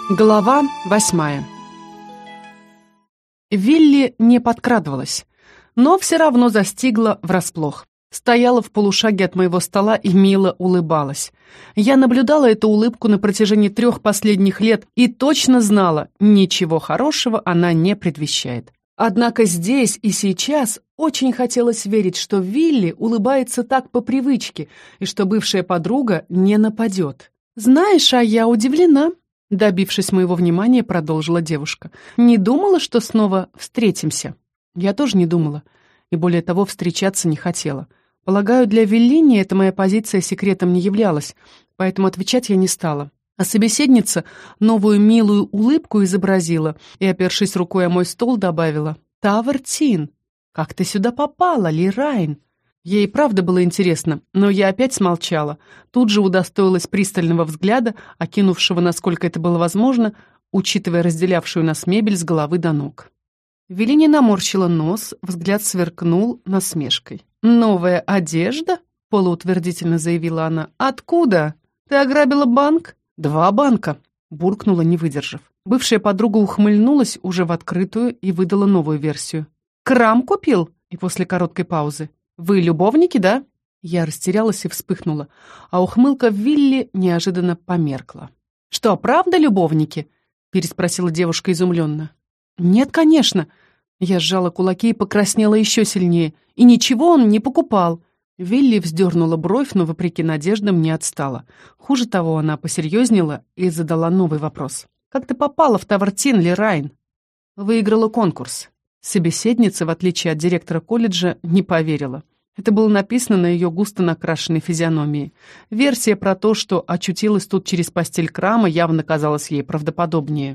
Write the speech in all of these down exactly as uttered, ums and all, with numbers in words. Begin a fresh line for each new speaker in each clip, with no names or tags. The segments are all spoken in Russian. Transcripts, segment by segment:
Глава восьмая. Вилли не подкрадывалась, но все равно застигла врасплох. Стояла в полушаге от моего стола и мило улыбалась. Я наблюдала эту улыбку на протяжении трех последних лет и точно знала, ничего хорошего она не предвещает. Однако здесь и сейчас очень хотелось верить, что Вилли улыбается так по привычке и что бывшая подруга не нападет. «Знаешь, а я удивлена», — добившись моего внимания, продолжила девушка. «Не думала, что снова встретимся?» Я тоже не думала, и более того, встречаться не хотела. Полагаю, для Веллини эта моя позиция секретом не являлась, поэтому отвечать я не стала. А собеседница новую милую улыбку изобразила и, опершись рукой о мой стол, добавила: «Тавр Тин, как ты сюда попала, Лирайн?» Ей правда было интересно, но я опять смолчала. Тут же удостоилась пристального взгляда, окинувшего, насколько это было возможно, учитывая разделявшую нас мебель с головы до ног. Веллини наморщила нос, взгляд сверкнул насмешкой. «Новая одежда?» — полуутвердительно заявила она. «Откуда? Ты ограбила банк?» «Два банка», — буркнула, не выдержав. Бывшая подруга ухмыльнулась уже в открытую и выдала новую версию. «Крам купил?» И после короткой паузы. «Вы любовники, да?» Я растерялась и вспыхнула, а ухмылка Вилли неожиданно померкла. «Что, правда любовники?» — переспросила девушка изумленно. «Нет, конечно». Я сжала кулаки и покраснела еще сильнее. «И ничего он не покупал». Вилли вздернула бровь, но, вопреки надеждам, не отстала. Хуже того, она посерьезнела и задала новый вопрос. «Как ты попала в Тавр Тин, Лирайн?» «Выиграла конкурс». Собеседница, в отличие от директора колледжа, не поверила. Это было написано на ее густо накрашенной физиономии. Версия про то, что очутилась тут через постель Крама, явно казалась ей правдоподобнее.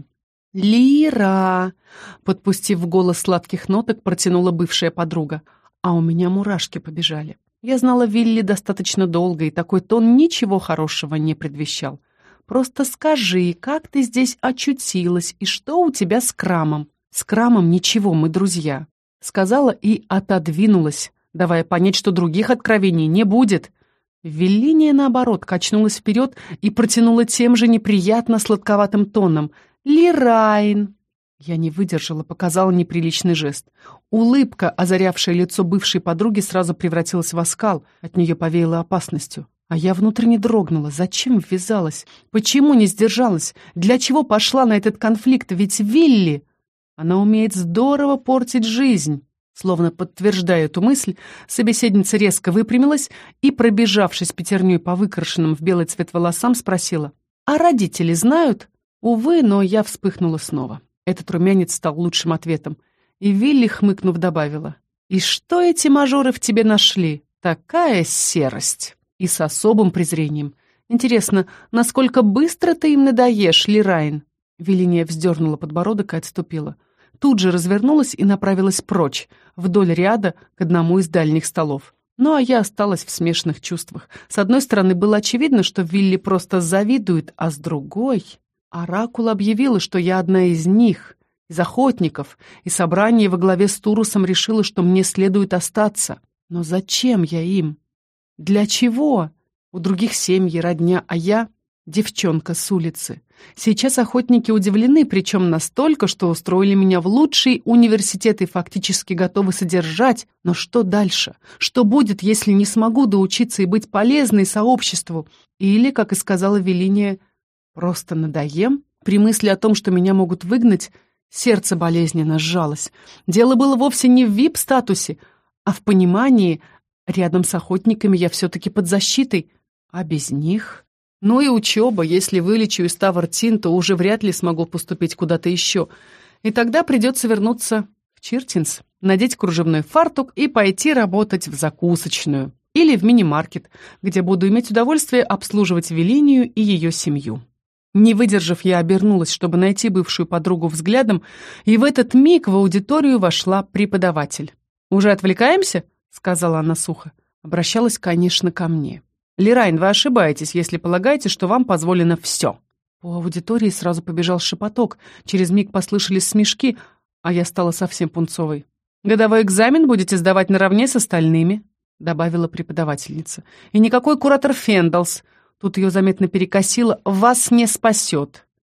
«Лира!» — подпустив в голос сладких ноток, протянула бывшая подруга. А у меня мурашки побежали. Я знала Вилли достаточно долго, и такой тон ничего хорошего не предвещал. «Просто скажи, как ты здесь очутилась, и что у тебя с Крамом?» «С Крамом ничего, мы друзья», — сказала и отодвинулась, давая понять, что других откровений не будет. Веллиния, наоборот, качнулась вперед и протянула тем же неприятно сладковатым тоном. «Лирайн!» Я не выдержала, показала неприличный жест. Улыбка, озарявшая лицо бывшей подруги, сразу превратилась в оскал. От нее повеяло опасностью. А я внутренне дрогнула. Зачем ввязалась? Почему не сдержалась? Для чего пошла на этот конфликт? Ведь Вилли... Она умеет здорово портить жизнь. Словно подтверждая эту мысль, собеседница резко выпрямилась и, пробежавшись пятерней по выкрашенным в белый цвет волосам, спросила: «А родители знают?» Увы, но я вспыхнула снова. Этот румянец стал лучшим ответом. И Вилли, хмыкнув, добавила: «И что эти мажоры в тебе нашли? Такая серость!» И с особым презрением. «Интересно, насколько быстро ты им надоешь, Лирайн?» Веллиния вздернула подбородок и отступила. Тут же развернулась и направилась прочь, вдоль ряда, к одному из дальних столов. Ну, а я осталась в смешанных чувствах. С одной стороны, было очевидно, что Вилли просто завидует, а с другой... Оракул объявила, что я одна из них, из охотников, и собрание во главе с Турусом решило, что мне следует остаться. Но зачем я им? Для чего? У других семьи, родня, а я — девчонка с улицы. Сейчас охотники удивлены, причем настолько, что устроили меня в лучший университет и фактически готовы содержать. Но что дальше? Что будет, если не смогу доучиться и быть полезной сообществу? Или, как и сказала Веллиния, просто надоем? При мысли о том, что меня могут выгнать, сердце болезненно сжалось. Дело было вовсе не в вип-статусе, а в понимании, рядом с охотниками я все-таки под защитой, а без них... Ну и учеба, если вылечу из Тавр Тин, то уже вряд ли смогу поступить куда-то еще. И тогда придется вернуться в Чиртинс, надеть кружевной фартук и пойти работать в закусочную или в мини-маркет, где буду иметь удовольствие обслуживать Веллинию и ее семью. Не выдержав, я обернулась, чтобы найти бывшую подругу взглядом, и в этот миг в аудиторию вошла преподаватель. «Уже отвлекаемся?» — сказала она сухо. Обращалась, конечно, ко мне. «Лирайн, вы ошибаетесь, если полагаете, что вам позволено все». По аудитории сразу побежал шепоток, через миг послышались смешки, а я стала совсем пунцовой. «Годовой экзамен будете сдавать наравне с остальными», — добавила преподавательница. «И никакой куратор Фендалс», тут ее заметно перекосило, «вас не спасет».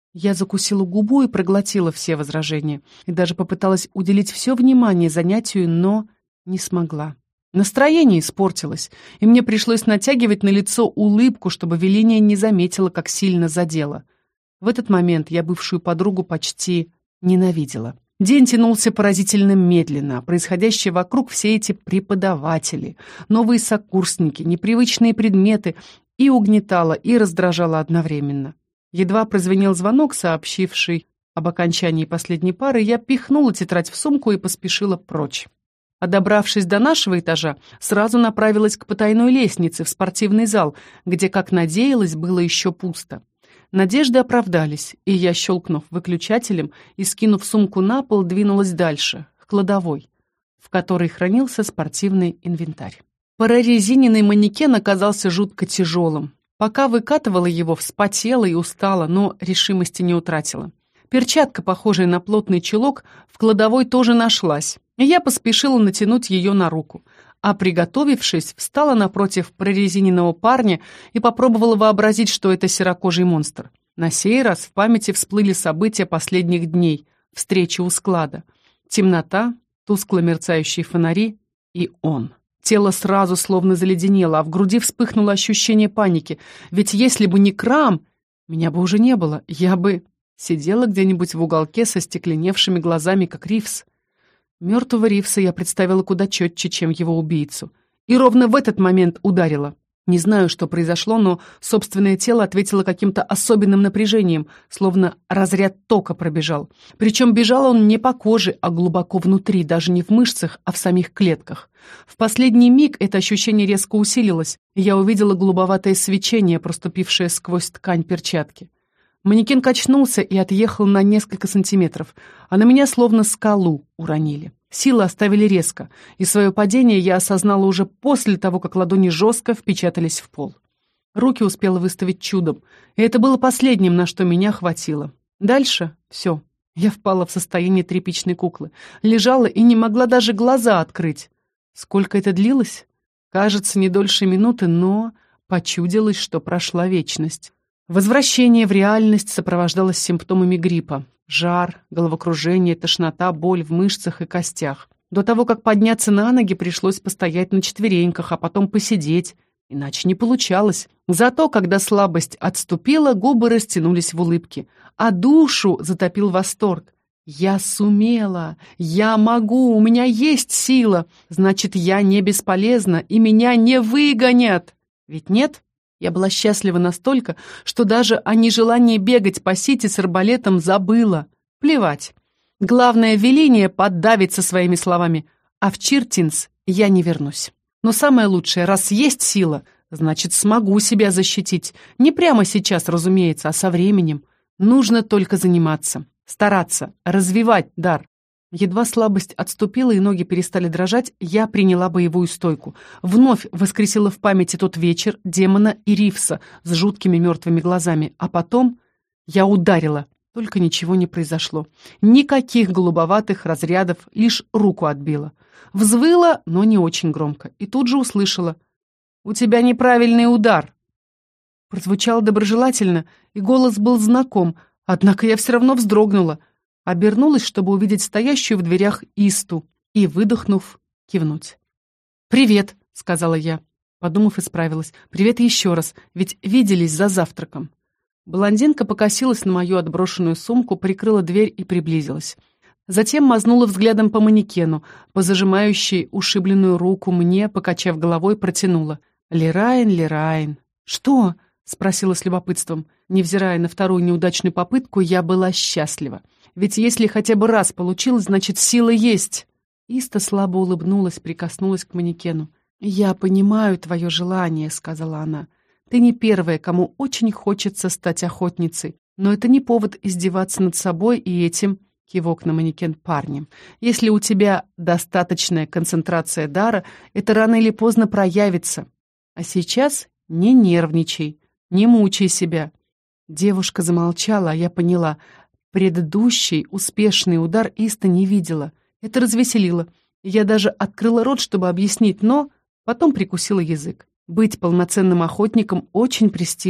Я закусила губу и проглотила все возражения, и даже попыталась уделить все внимание занятию, но не смогла. Настроение испортилось, и мне пришлось натягивать на лицо улыбку, чтобы Велиния не заметила, как сильно задело. В этот момент я бывшую подругу почти ненавидела. День тянулся поразительно медленно, происходящее вокруг все эти преподаватели, новые сокурсники, непривычные предметы и угнетало, и раздражало одновременно. Едва прозвенел звонок, сообщивший об окончании последней пары, я пихнула тетрадь в сумку и поспешила прочь. А добравшись до нашего этажа, сразу направилась к потайной лестнице в спортивный зал, где, как надеялась, было еще пусто. Надежды оправдались, и я, щелкнув выключателем и скинув сумку на пол, двинулась дальше, к кладовой, в которой хранился спортивный инвентарь. Прорезиненный манекен оказался жутко тяжелым. Пока выкатывала его, вспотела и устала, но решимости не утратила. Перчатка, похожая на плотный чулок, в кладовой тоже нашлась, и я поспешила натянуть ее на руку, а, приготовившись, встала напротив прорезиненного парня и попробовала вообразить, что это серокожий монстр. На сей раз в памяти всплыли события последних дней, встречи у склада. Темнота, тускло мерцающие фонари и он. Тело сразу словно заледенело, а в груди вспыхнуло ощущение паники. Ведь если бы не Крам, меня бы уже не было. Я бы сидела где-нибудь в уголке со стекленевшими глазами, как Ривз. Мертвого Ривза я представила куда четче, чем его убийцу. И ровно в этот момент ударила. Не знаю, что произошло, но собственное тело ответило каким-то особенным напряжением, словно разряд тока пробежал. Причем бежал он не по коже, а глубоко внутри, даже не в мышцах, а в самих клетках. В последний миг это ощущение резко усилилось, и я увидела голубоватое свечение, проступившее сквозь ткань перчатки. Манекен качнулся и отъехал на несколько сантиметров, а на меня словно скалу уронили. Силы оставили резко, и свое падение я осознала уже после того, как ладони жестко впечатались в пол. Руки успела выставить чудом, и это было последним, на что меня хватило. Дальше все. Я впала в состояние тряпичной куклы, лежала и не могла даже глаза открыть. Сколько это длилось? Кажется, не дольше минуты, но почудилось, что прошла вечность. Возвращение в реальность сопровождалось симптомами гриппа. Жар, головокружение, тошнота, боль в мышцах и костях. До того, как подняться на ноги, пришлось постоять на четвереньках, а потом посидеть. Иначе не получалось. Зато, когда слабость отступила, губы растянулись в улыбке, а душу затопил восторг. «Я сумела! Я могу! У меня есть сила! Значит, я не бесполезна, и меня не выгонят!» Ведь нет? Я была счастлива настолько, что даже о нежелании бегать по сити с арбалетом забыла. Плевать. Главное, Велиния поддавится своими словами, а в Чиртинс я не вернусь. Но самое лучшее, раз есть сила, значит, смогу себя защитить. Не прямо сейчас, разумеется, а со временем. Нужно только заниматься, стараться, развивать дар. Едва слабость отступила и ноги перестали дрожать, я приняла боевую стойку. Вновь воскресила в памяти тот вечер демона и Ривса с жуткими мертвыми глазами. А потом я ударила. Только ничего не произошло. Никаких голубоватых разрядов, лишь руку отбила. Взвыла, но не очень громко. И тут же услышала: «У тебя неправильный удар». Прозвучало доброжелательно, и голос был знаком, однако я все равно вздрогнула. Обернулась, чтобы увидеть стоящую в дверях Исту, и, выдохнув, кивнуть. «Привет», — сказала я. Подумав, исправилась. «Привет еще раз, ведь виделись за завтраком». Блондинка покосилась на мою отброшенную сумку, прикрыла дверь и приблизилась. Затем мазнула взглядом по манекену, по зажимающей ушибленную руку мне, покачав головой, протянула. «Лерайн, Лерайн». «Что?» — спросила с любопытством. Невзирая на вторую неудачную попытку, я была счастлива. Ведь если хотя бы раз получилось, значит, сила есть. Иста слабо улыбнулась, прикоснулась к манекену. «Я понимаю твое желание», — сказала она. «Ты не первая, кому очень хочется стать охотницей. Но это не повод издеваться над собой и этим», — кивок на манекен, парнем. «Если у тебя достаточная концентрация дара, это рано или поздно проявится. А сейчас не нервничай, не мучай себя». Девушка замолчала, а я поняла. Предыдущий успешный удар Иста не видела. Это развеселило. Я даже открыла рот, чтобы объяснить, но потом прикусила язык. Быть полноценным охотником очень престижно,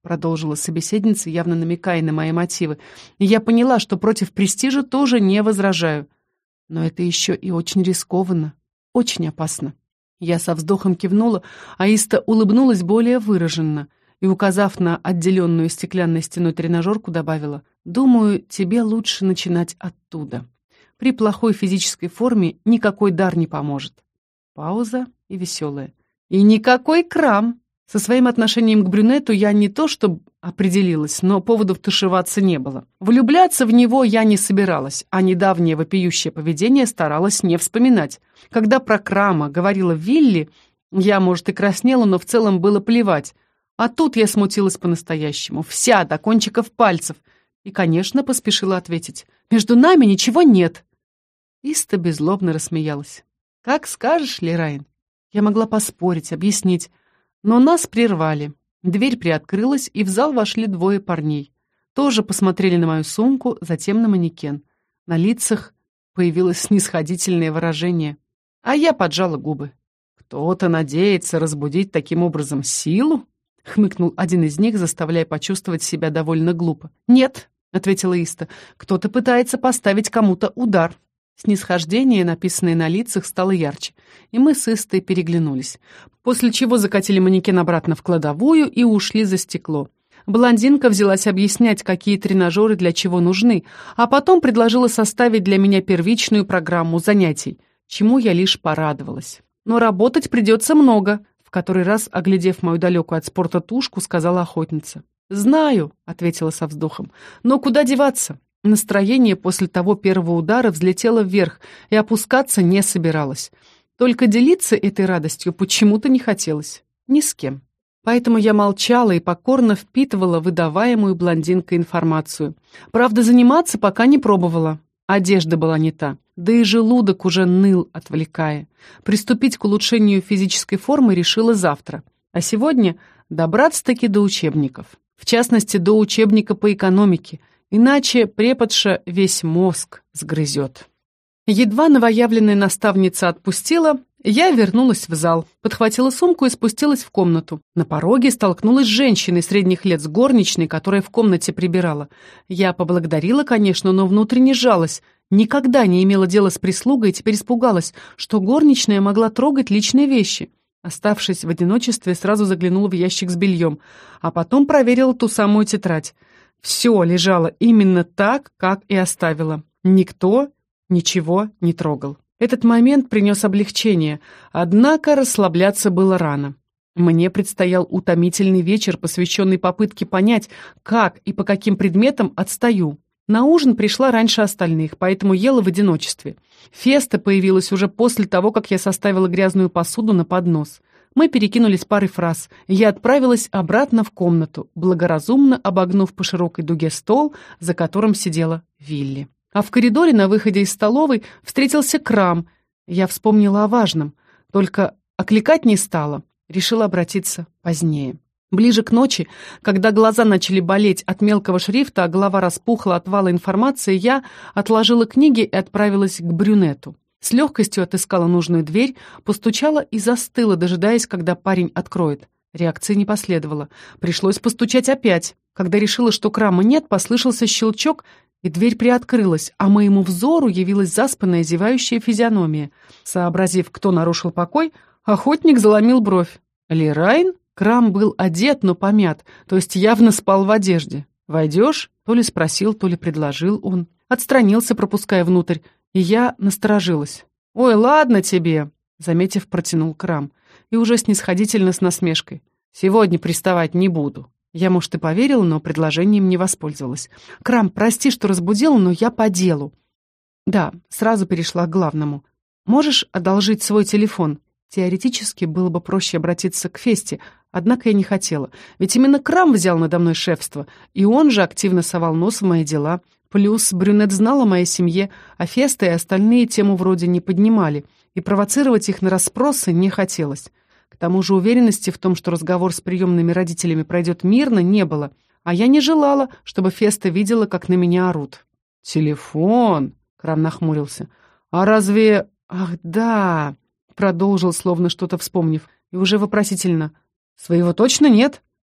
продолжила собеседница, явно намекая на мои мотивы. И я поняла, что против престижа тоже не возражаю. Но это еще и очень рискованно, очень опасно. Я со вздохом кивнула, а Иста улыбнулась более выраженно и, указав на отделенную стеклянной стеной тренажерку, добавила: «Думаю, тебе лучше начинать оттуда. При плохой физической форме никакой дар не поможет». Пауза и веселая. «И никакой крам!» Со своим отношением к брюнету я не то чтобы определилась, но поводов тушеваться не было. Влюбляться в него я не собиралась, а недавнее вопиющее поведение старалась не вспоминать. Когда про крама говорила Вилли, я, может, и краснела, но в целом было плевать. А тут я смутилась по-настоящему, вся до кончиков пальцев. И, конечно, поспешила ответить: «Между нами ничего нет». Иста беззлобно рассмеялась. «Как скажешь, Лерайн». Я могла поспорить, объяснить, но нас прервали. Дверь приоткрылась, и в зал вошли двое парней. Тоже посмотрели на мою сумку, затем на манекен. На лицах появилось снисходительное выражение, а я поджала губы. «Кто-то надеется разбудить таким образом силу?» — хмыкнул один из них, заставляя почувствовать себя довольно глупо. «Нет», — ответила Иста, — «кто-то пытается поставить кому-то удар». Снисхождение, написанное на лицах, стало ярче, и мы с Истой переглянулись, после чего закатили манекен обратно в кладовую и ушли за стекло. Блондинка взялась объяснять, какие тренажеры для чего нужны, а потом предложила составить для меня первичную программу занятий, чему я лишь порадовалась. «Но работать придется много», — в который раз, оглядев мою далекую от спорта тушку, сказала охотница. «Знаю», — ответила со вздохом, — «но куда деваться?» Настроение после того первого удара взлетело вверх и опускаться не собиралось. Только делиться этой радостью почему-то не хотелось. Ни с кем. Поэтому я молчала и покорно впитывала выдаваемую блондинкой информацию. Правда, заниматься пока не пробовала. Одежда была не та. Да и желудок уже ныл, отвлекая. Приступить к улучшению физической формы решила завтра. А сегодня добраться-таки до учебников. В частности, до учебника по экономике. Иначе преподша весь мозг сгрызет. Едва новоявленная наставница отпустила, я вернулась в зал, подхватила сумку и спустилась в комнату. На пороге столкнулась с женщиной средних лет, с горничной, которая в комнате прибирала. Я поблагодарила, конечно, но внутренне сжалась. Никогда не имела дела с прислугой и теперь испугалась, что горничная могла трогать личные вещи. Оставшись в одиночестве, сразу заглянула в ящик с бельем, а потом проверила ту самую тетрадь. Все лежало именно так, как и оставила. Никто ничего не трогал. Этот момент принес облегчение, однако расслабляться было рано. Мне предстоял утомительный вечер, посвященный попытке понять, как и по каким предметам отстаю. На ужин пришла раньше остальных, поэтому ела в одиночестве. Феста появилась уже после того, как я составила грязную посуду на поднос. Мы перекинулись парой фраз, и я отправилась обратно в комнату, благоразумно обогнув по широкой дуге стол, за которым сидела Вилли. А в коридоре на выходе из столовой встретился Крам. Я вспомнила о важном, только окликать не стала, решила обратиться позднее. Ближе к ночи, когда глаза начали болеть от мелкого шрифта, а голова распухла от вала информации, я отложила книги и отправилась к брюнету. С легкостью отыскала нужную дверь, постучала и застыла, дожидаясь, когда парень откроет. Реакции не последовало. Пришлось постучать опять. Когда решила, что Крама нет, послышался щелчок, и дверь приоткрылась, а моему взору явилась заспанная, зевающая физиономия. Сообразив, кто нарушил покой, охотник заломил бровь. «Лерайн?» Крам был одет, но помят, то есть явно спал в одежде. «Войдешь?» То ли спросил, то ли предложил он. Отстранился, пропуская внутрь, и я насторожилась. «Ой, ладно тебе!» Заметив, протянул Крам. И уже снисходительно с насмешкой. «Сегодня приставать не буду». Я, может, и поверила, но предложением не воспользовалась. «Крам, прости, что разбудила, но я по делу». Да, сразу перешла к главному. «Можешь одолжить свой телефон?» Теоретически было бы проще обратиться к Фесте, однако я не хотела. Ведь именно Крам взял надо мной шефство, и он же активно совал нос в мои дела. Плюс брюнет знал о моей семье, а Феста и остальные тему вроде не поднимали, и провоцировать их на расспросы не хотелось. К тому же уверенности в том, что разговор с приемными родителями пройдет мирно, не было, а я не желала, чтобы Феста видела, как на меня орут. «Телефон?» — Крам нахмурился. «А разве...» «Ах, да...» — продолжил, словно что-то вспомнив, и уже вопросительно. «Своего точно нет?»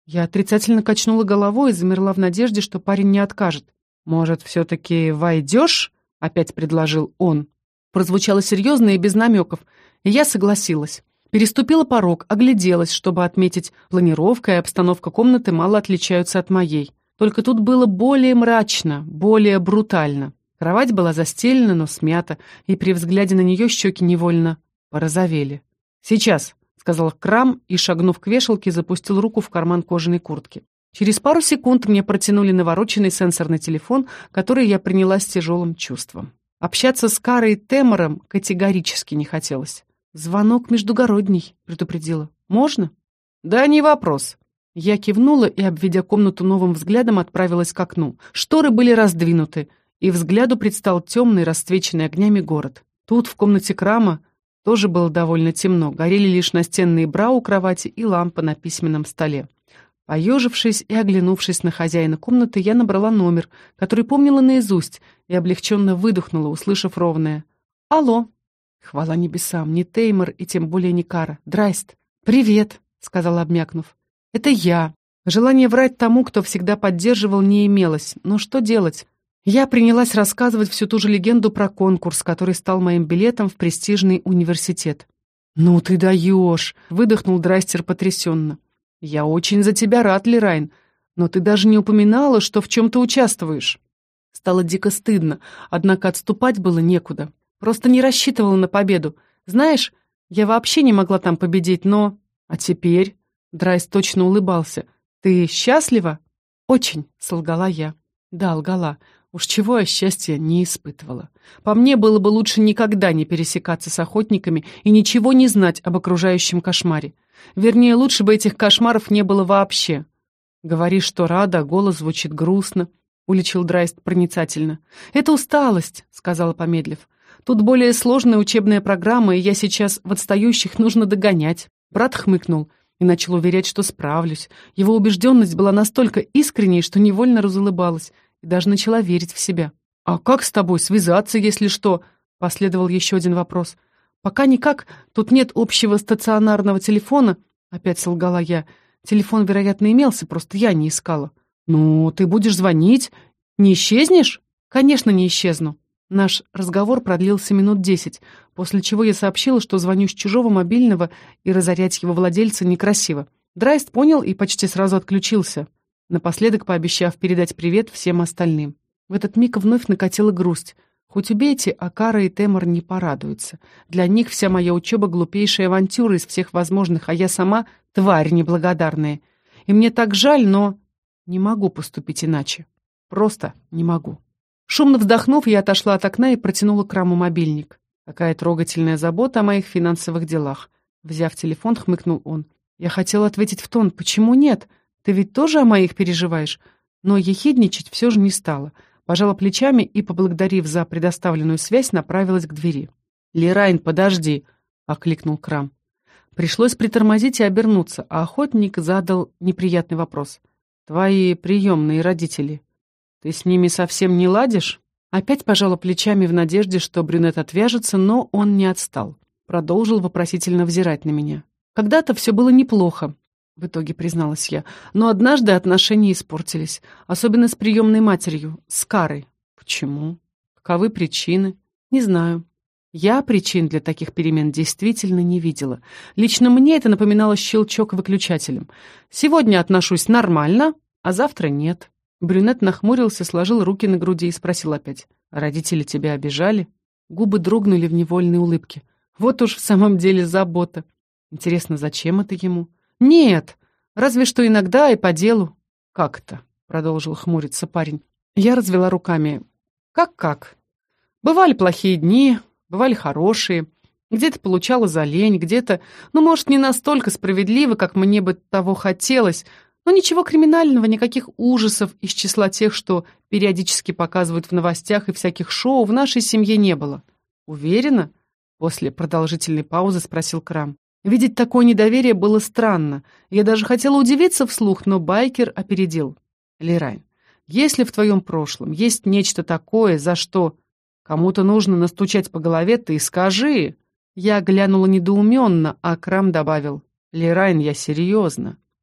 Я отрицательно качнула головой и замерла в надежде, что парень не откажет. «Может, все-таки войдешь?» — опять предложил он. Прозвучало серьезно и без намеков, и я согласилась. Переступила порог, огляделась, чтобы отметить, планировка и обстановка комнаты мало отличаются от моей. Только тут было более мрачно, более брутально. Кровать была застелена, но смята, и при взгляде на нее щеки невольно порозовели. «Сейчас», — сказал Крам и, шагнув к вешалке, запустил руку в карман кожаной куртки. Через пару секунд мне протянули навороченный сенсорный телефон, который я приняла с тяжелым чувством. Общаться с Карой и Темором категорически не хотелось. «Звонок междугородний», — предупредила. «Можно?» «Да, не вопрос». Я кивнула и, обведя комнату новым взглядом, отправилась к окну. Шторы были раздвинуты, и взгляду предстал темный, расцвеченный огнями город. Тут, в комнате Крама, тоже было довольно темно. Горели лишь настенные бра у кровати и лампа на письменном столе. Поежившись и оглянувшись на хозяина комнаты, я набрала номер, который помнила наизусть, и облегченно выдохнула, услышав ровное «Алло». Хвала небесам, не Теймор и тем более не Кара. «Драйст». «Привет», — сказала, обмякнув. «Это я». Желание врать тому, кто всегда поддерживал, не имелось. Но что делать? Я принялась рассказывать всю ту же легенду про конкурс, который стал моим билетом в престижный университет. «Ну ты даешь!» — выдохнул Драйстер потрясенно. «Я очень за тебя рад, Лерайн, но ты даже не упоминала, что в чем-то участвуешь». Стало дико стыдно, однако отступать было некуда. Просто не рассчитывала на победу. Знаешь, я вообще не могла там победить, но... А теперь... Драйс точно улыбался. «Ты счастлива?» «Очень», — солгала я. Да, лгала. Уж чего я счастья не испытывала. По мне, было бы лучше никогда не пересекаться с охотниками и ничего не знать об окружающем кошмаре. Вернее, лучше бы этих кошмаров не было вообще. «Говоришь, что рада, а голос звучит грустно», — уличил Драйст проницательно. «Это усталость», — сказала, помедлив. «Тут более сложная учебная программа, и я сейчас в отстающих нужно догонять». Брат хмыкнул и начал уверять, что справлюсь. Его убежденность была настолько искренней, что невольно разулыбалась и даже начала верить в себя. «А как с тобой связаться, если что?» — последовал еще один вопрос. «Пока никак, тут нет общего стационарного телефона», — опять солгала я. Телефон, вероятно, имелся, просто я не искала. «Ну, ты будешь звонить? Не исчезнешь?» «Конечно, не исчезну». Наш разговор продлился минут десять, после чего я сообщила, что звоню с чужого мобильного, и разорять его владельца некрасиво. Драйст понял и почти сразу отключился, напоследок пообещав передать привет всем остальным. В этот миг вновь накатила грусть. Хоть убейте, а Кара и Темор не порадуются. Для них вся моя учеба — глупейшая авантюра из всех возможных, а я сама — тварь неблагодарная. И мне так жаль, но не могу поступить иначе. Просто не могу. Шумно вздохнув, я отошла от окна и протянула Краму мобильник. Какая трогательная забота о моих финансовых делах. Взяв телефон, хмыкнул он. Я хотела ответить в тон: «Почему нет? Ты ведь тоже о моих переживаешь?» Но ехидничать все же не стала. Пожала плечами и, поблагодарив за предоставленную связь, направилась к двери. «Лерайн, подожди!» — окликнул Крам. Пришлось притормозить и обернуться, а охотник задал неприятный вопрос. «Твои приемные родители, ты с ними совсем не ладишь?» Опять пожала плечами в надежде, что брюнет отвяжется, но он не отстал. Продолжил вопросительно взирать на меня. «Когда-то все было неплохо», — в итоге призналась я, «но однажды отношения испортились, особенно с приемной матерью, с Карой». «Почему? Каковы причины?» «Не знаю. Я причин для таких перемен действительно не видела. Лично мне это напоминало щелчок выключателем. Сегодня отношусь нормально, а завтра нет». Брюнет нахмурился, сложил руки на груди и спросил опять. «Родители тебя обижали?» Губы дрогнули в невольной улыбке. Вот уж в самом деле забота. Интересно, зачем это ему? «Нет, разве что иногда и по делу». «Как это?» — продолжил хмуриться парень. Я развела руками. «Как-как? Бывали плохие дни, бывали хорошие. Где-то получала за лень, где-то, ну, может, не настолько справедливо, как мне бы того хотелось, но ничего криминального, никаких ужасов из числа тех, что периодически показывают в новостях и всяких шоу, в нашей семье не было». «Уверена?» — после продолжительной паузы спросил Крам. Видеть такое недоверие было странно. Я даже хотела удивиться вслух, но байкер опередил. «Лерайн, если в твоем прошлом есть нечто такое, за что кому-то нужно настучать по голове, ты скажи». Я глянула недоуменно, а Крам добавил. «Лерайн, я серьезно.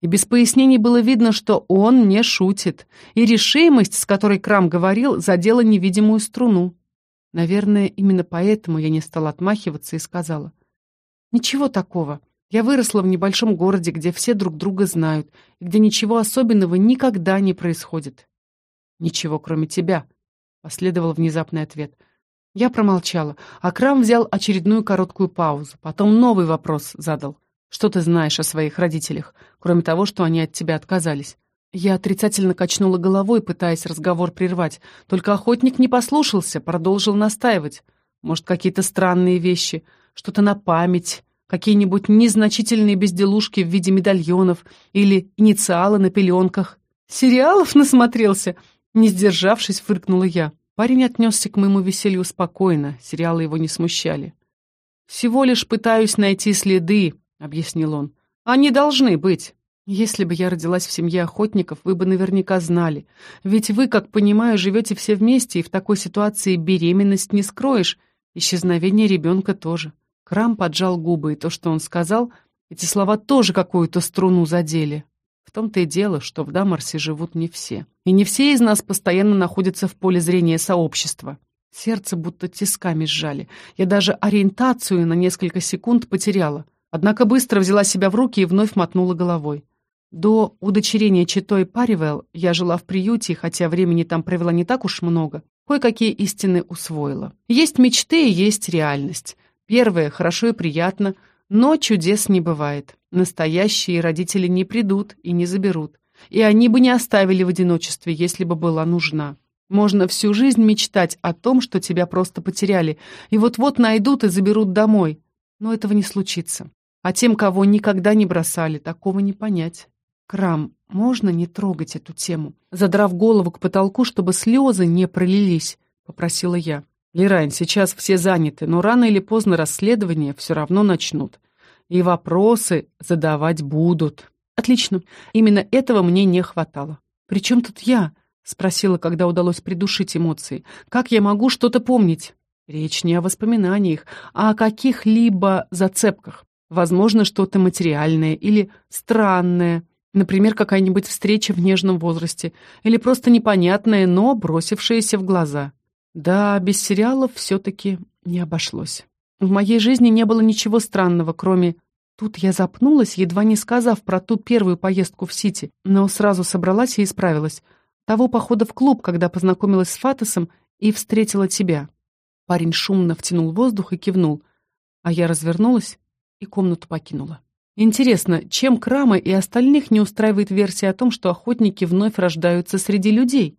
И без пояснений было видно, что он не шутит. И решимость, с которой Крам говорил, задела невидимую струну. Наверное, именно поэтому я не стала отмахиваться и сказала: «Ничего такого. Я выросла в небольшом городе, где все друг друга знают, и где ничего особенного никогда не происходит». «Ничего, кроме тебя», — последовал внезапный ответ. Я промолчала, а Крам взял очередную короткую паузу. Потом новый вопрос задал. «Что ты знаешь о своих родителях, кроме того, что они от тебя отказались?» Я отрицательно качнула головой, пытаясь разговор прервать. Только охотник не послушался, продолжил настаивать. Может, какие-то странные вещи, что-то на память, какие-нибудь незначительные безделушки в виде медальонов или инициалы на пеленках. «Сериалов насмотрелся?» Не сдержавшись, фыркнула я. Парень отнесся к моему веселью спокойно, сериалы его не смущали. «Всего лишь пытаюсь найти следы», — объяснил он. «Они должны быть. Если бы я родилась в семье охотников, вы бы наверняка знали. Ведь вы, как понимаю, живете все вместе, и в такой ситуации беременность не скроешь, исчезновение ребенка тоже». Крам поджал губы, и то, что он сказал, эти слова тоже какую-то струну задели. В том-то и дело, что в Дамарсе живут не все. И не все из нас постоянно находятся в поле зрения сообщества. Сердце будто тисками сжали. Я даже ориентацию на несколько секунд потеряла. Однако быстро взяла себя в руки и вновь мотнула головой. До удочерения читой Паривелл я жила в приюте, хотя времени там провела не так уж много. Кое-какие истины усвоила. Есть мечты и есть реальность. Первое хорошо и приятно, но чудес не бывает. Настоящие родители не придут и не заберут. И они бы не оставили в одиночестве, если бы была нужна. Можно всю жизнь мечтать о том, что тебя просто потеряли, и вот-вот найдут и заберут домой. Но этого не случится. А тем, кого никогда не бросали, такого не понять. Крам, можно не трогать эту тему? Задрав голову к потолку, чтобы слезы не пролились, попросила я. Лерайн, сейчас все заняты, но рано или поздно расследование все равно начнут. И вопросы задавать будут. Отлично. Именно этого мне не хватало. «При чем тут я?» — спросила, когда удалось придушить эмоции. «Как я могу что-то помнить?» Речь не о воспоминаниях, а о каких-либо зацепках. Возможно, что-то материальное или странное. Например, какая-нибудь встреча в нежном возрасте. Или просто непонятное, но бросившееся в глаза. Да, без сериалов все-таки не обошлось. В моей жизни не было ничего странного, кроме... Тут я запнулась, едва не сказав про ту первую поездку в Сити, но сразу собралась и исправилась. Того похода в клуб, когда познакомилась с Фатосом и встретила тебя. Парень шумно втянул воздух и кивнул, а я развернулась и комнату покинула. Интересно, чем Крама и остальных не устраивает версия о том, что охотники вновь рождаются среди людей?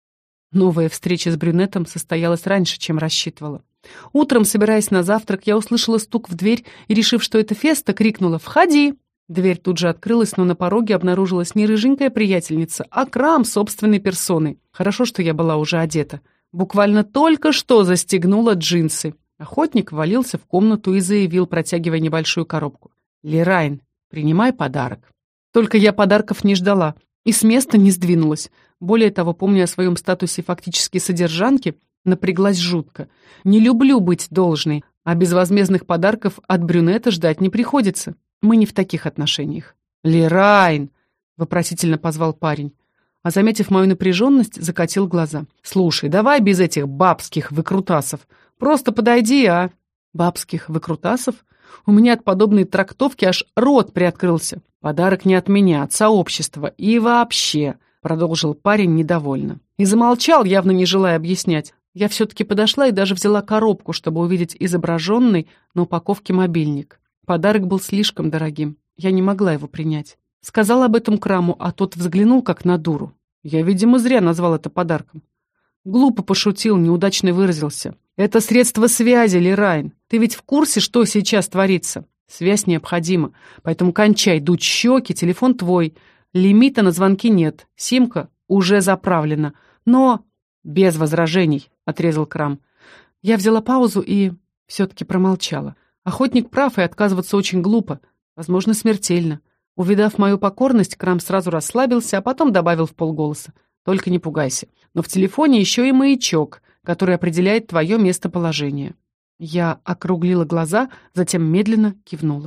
Новая встреча с брюнетом состоялась раньше, чем рассчитывала. Утром, собираясь на завтрак, я услышала стук в дверь и, решив, что это Феста, крикнула «Входи!». Дверь тут же открылась, но на пороге обнаружилась не рыженькая приятельница, а Крам собственной персоной. Хорошо, что я была уже одета. Буквально только что застегнула джинсы. Охотник ввалился в комнату и заявил, протягивая небольшую коробку. «Лерайн, принимай подарок». Только я подарков не ждала и с места не сдвинулась. Более того, помня о своем статусе фактически содержанки, напряглась жутко. Не люблю быть должной, а безвозмездных подарков от брюнета ждать не приходится. Мы не в таких отношениях. «Лерайн!» — вопросительно позвал парень. А, заметив мою напряженность, закатил глаза. «Слушай, давай без этих бабских выкрутасов. Просто подойди, а...» «Бабских выкрутасов?» У меня от подобной трактовки аж рот приоткрылся. «Подарок не от меня, от сообщества. И вообще...» — продолжил парень недовольно. И замолчал, явно не желая объяснять. Я все-таки подошла и даже взяла коробку, чтобы увидеть изображенный на упаковке мобильник. Подарок был слишком дорогим. Я не могла его принять. Сказал об этом Краму, а тот взглянул как на дуру. Я, видимо, зря назвал это подарком. Глупо пошутил, неудачно выразился. Это средство связи, Лерайн. Ты ведь в курсе, что сейчас творится? Связь необходима. Поэтому кончай дуть щеки, телефон твой. Лимита на звонки нет. Симка уже заправлена. Но... Без возражений, отрезал Крам. Я взяла паузу и все-таки промолчала. Охотник прав, и отказываться очень глупо. Возможно, смертельно. Увидав мою покорность, Крам сразу расслабился, а потом добавил вполголоса. Только не пугайся. Но в телефоне еще и маячок, который определяет твое местоположение. Я округлила глаза, затем медленно кивнула.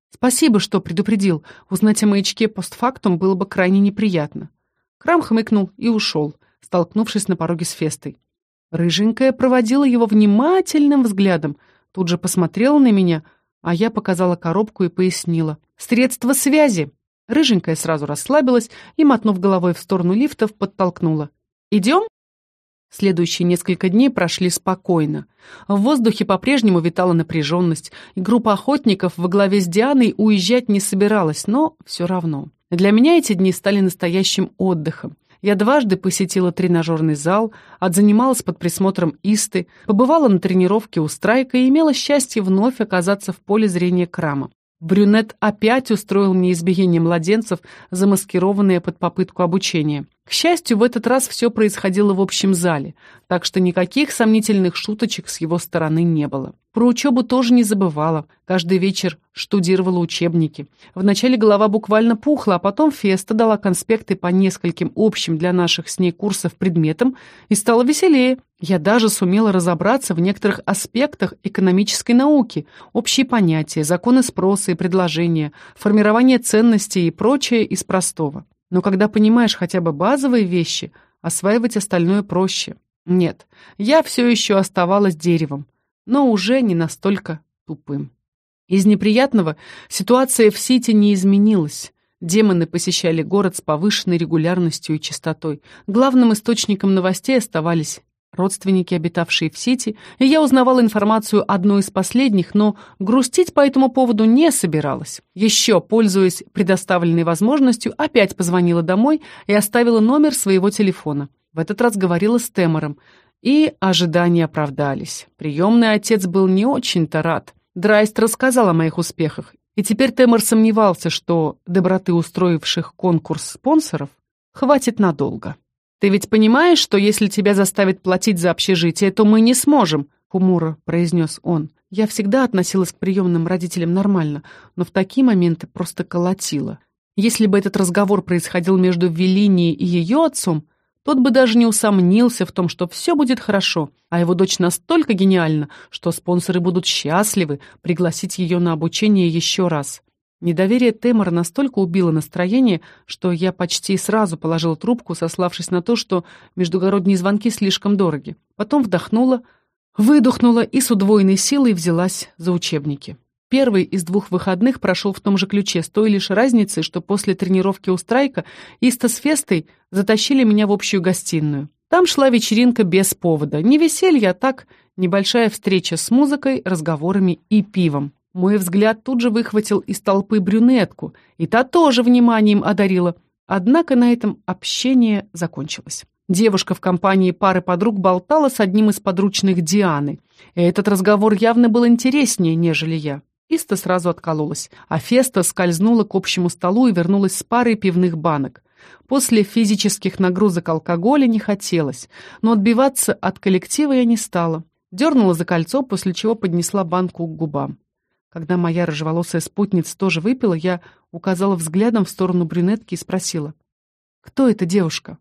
Спасибо, что предупредил. Узнать о маячке постфактум было бы крайне неприятно. Крам хмыкнул и ушел, столкнувшись на пороге с Фестой. Рыженькая проводила его внимательным взглядом, тут же посмотрела на меня, а я показала коробку и пояснила. «Средство связи!» Рыженькая сразу расслабилась и, мотнув головой в сторону лифтов, подтолкнула. «Идем?» Следующие несколько дней прошли спокойно. В воздухе по-прежнему витала напряженность, и группа охотников во главе с Дианой уезжать не собиралась, но все равно. Для меня эти дни стали настоящим отдыхом. Я дважды посетила тренажерный зал, отзанималась под присмотром Исты, побывала на тренировке у Страйка и имела счастье вновь оказаться в поле зрения Крама. Брюнет опять устроил мне избиение младенцев, замаскированное под попытку обучения. К счастью, в этот раз все происходило в общем зале, так что никаких сомнительных шуточек с его стороны не было. Про учебу тоже не забывала. Каждый вечер штудировала учебники. Вначале голова буквально пухла, а потом Феста дала конспекты по нескольким общим для наших с ней курсов предметам и стало веселее. Я даже сумела разобраться в некоторых аспектах экономической науки, общие понятия, законы спроса и предложения, формирование ценностей и прочее из простого. Но когда понимаешь хотя бы базовые вещи, осваивать остальное проще. Нет, я все еще оставалась деревом, но уже не настолько тупым. Из неприятного ситуация в Сити не изменилась. Демоны посещали город с повышенной регулярностью и частотой. Главным источником новостей оставались родственники, обитавшие в Сити, и я узнавала информацию одной из последних, но грустить по этому поводу не собиралась. Еще, пользуясь предоставленной возможностью, опять позвонила домой и оставила номер своего телефона. В этот раз говорила с Темором, и ожидания оправдались. Приемный отец был не очень-то рад. Драйст рассказал о моих успехах, и теперь Темор сомневался, что доброты устроивших конкурс спонсоров хватит надолго. «Ты ведь понимаешь, что если тебя заставят платить за общежитие, то мы не сможем», — хмуро произнес он. Я всегда относилась к приемным родителям нормально, но в такие моменты просто колотила. Если бы этот разговор происходил между Велинией и ее отцом, тот бы даже не усомнился в том, что все будет хорошо, а его дочь настолько гениальна, что спонсоры будут счастливы пригласить ее на обучение еще раз. Недоверие Темора настолько убило настроение, что я почти сразу положила трубку, сославшись на то, что междугородние звонки слишком дороги. Потом вдохнула, выдохнула и с удвоенной силой взялась за учебники. Первый из двух выходных прошел в том же ключе, с той лишь разницей, что после тренировки у Страйка Иста с Фестой затащили меня в общую гостиную. Там шла вечеринка без повода. Не веселье, а так небольшая встреча с музыкой, разговорами и пивом. Мой взгляд тут же выхватил из толпы брюнетку, и та тоже вниманием одарила. Однако на этом общение закончилось. Девушка в компании пары подруг болтала с одним из подручных Дианы. Этот разговор явно был интереснее, нежели я. Иста сразу откололась, а Феста скользнула к общему столу и вернулась с парой пивных банок. После физических нагрузок алкоголя не хотелось, но отбиваться от коллектива я не стала. Дернула за кольцо, после чего поднесла банку к губам. Когда моя рыжеволосая спутница тоже выпила, я указала взглядом в сторону брюнетки и спросила: «Кто эта девушка?»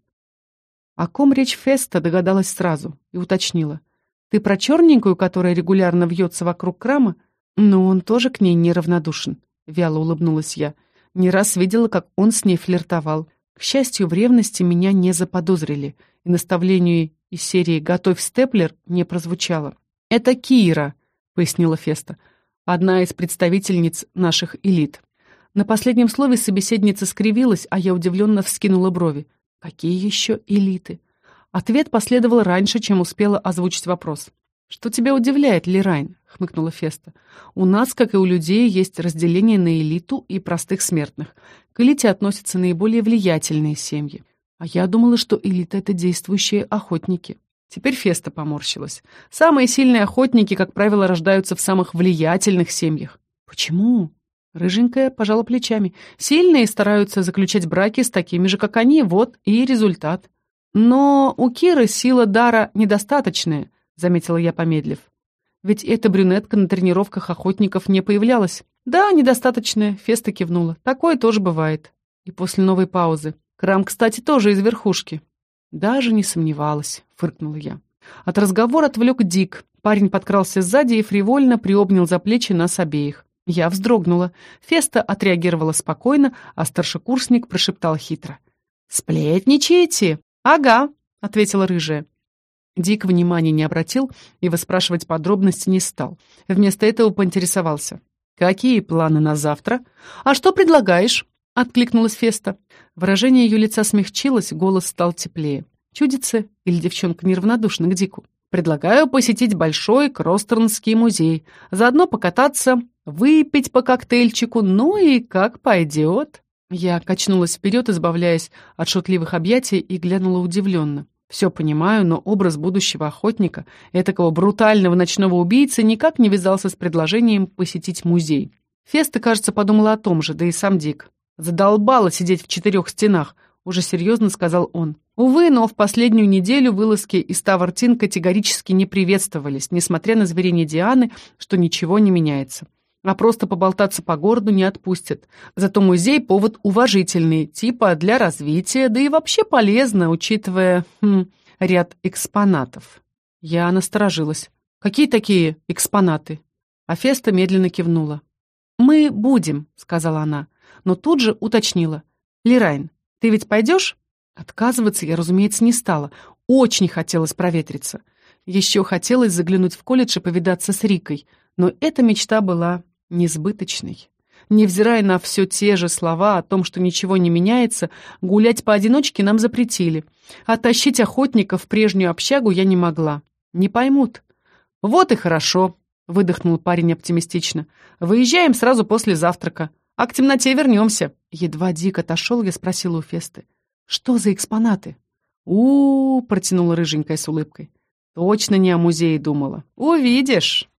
О ком речь Феста догадалась сразу и уточнила: «Ты про черненькую, которая регулярно вьется вокруг Крама?» «Но он тоже к ней неравнодушен», — вяло улыбнулась я. Не раз видела, как он с ней флиртовал. К счастью, в ревности меня не заподозрили, и наставлению из серии «Готовь степлер» не прозвучало. «Это Кира», — пояснила Феста. Одна из представительниц наших элит. На последнем слове собеседница скривилась, а я удивленно вскинула брови. Какие еще элиты? Ответ последовал раньше, чем успела озвучить вопрос. «Что тебя удивляет, Лирайн?» — хмыкнула Феста. «У нас, как и у людей, есть разделение на элиту и простых смертных. К элите относятся наиболее влиятельные семьи. А я думала, что элита — это действующие охотники». Теперь Феста поморщилась. Самые сильные охотники, как правило, рождаются в самых влиятельных семьях. Почему? Рыженькая пожала плечами. Сильные стараются заключать браки с такими же, как они. Вот и результат. Но у Киры сила дара недостаточная, заметила я, помедлив. Ведь эта брюнетка на тренировках охотников не появлялась. Да, недостаточная, Феста кивнула. Такое тоже бывает. И после новой паузы. Крам, кстати, тоже из верхушки. «Даже не сомневалась», — фыркнула я. От разговора отвлек Дик. Парень подкрался сзади и фривольно приобнял за плечи нас обеих. Я вздрогнула. Феста отреагировала спокойно, а старшекурсник прошептал хитро. «Сплетничаете?» «Ага», — ответила рыжая. Дик внимания не обратил и выспрашивать подробности не стал. Вместо этого поинтересовался. «Какие планы на завтра?» «А что предлагаешь?» — откликнулась Феста. Выражение ее лица смягчилось, голос стал теплее. Чудится или девчонка неравнодушна к Дику? «Предлагаю посетить Большой Кростернский музей, заодно покататься, выпить по коктейльчику, ну и как пойдет». Я качнулась вперед, избавляясь от шутливых объятий, и глянула удивленно. Все понимаю, но образ будущего охотника, этакого брутального ночного убийцы, никак не вязался с предложением посетить музей. Феста, кажется, подумала о том же, да и сам Дик. «Задолбало сидеть в четырех стенах», — уже серьезно сказал он. Увы, но в последнюю неделю вылазки из Тавартин категорически не приветствовались, несмотря на заверение Дианы, что ничего не меняется. А просто поболтаться по городу не отпустят. Зато музей — повод уважительный, типа для развития, да и вообще полезно, учитывая хм, ряд экспонатов. Я насторожилась. «Какие такие экспонаты?» А Феста медленно кивнула. «Мы будем», — сказала она, но тут же уточнила. «Лирайн, ты ведь пойдешь?» Отказываться я, разумеется, не стала. Очень хотелось проветриться. Еще хотелось заглянуть в колледж и повидаться с Рикой, но эта мечта была несбыточной. Невзирая на все те же слова о том, что ничего не меняется, гулять поодиночке нам запретили. А тащить охотника в прежнюю общагу я не могла. Не поймут. «Вот и хорошо», — выдохнул парень оптимистично. «Выезжаем сразу после завтрака, а к темноте вернемся». Едва Дик отошел, я спросила у Фесты. «Что за экспонаты?» «У-у-у», — протянула рыженькая с улыбкой. «Точно не о музее думала. Увидишь».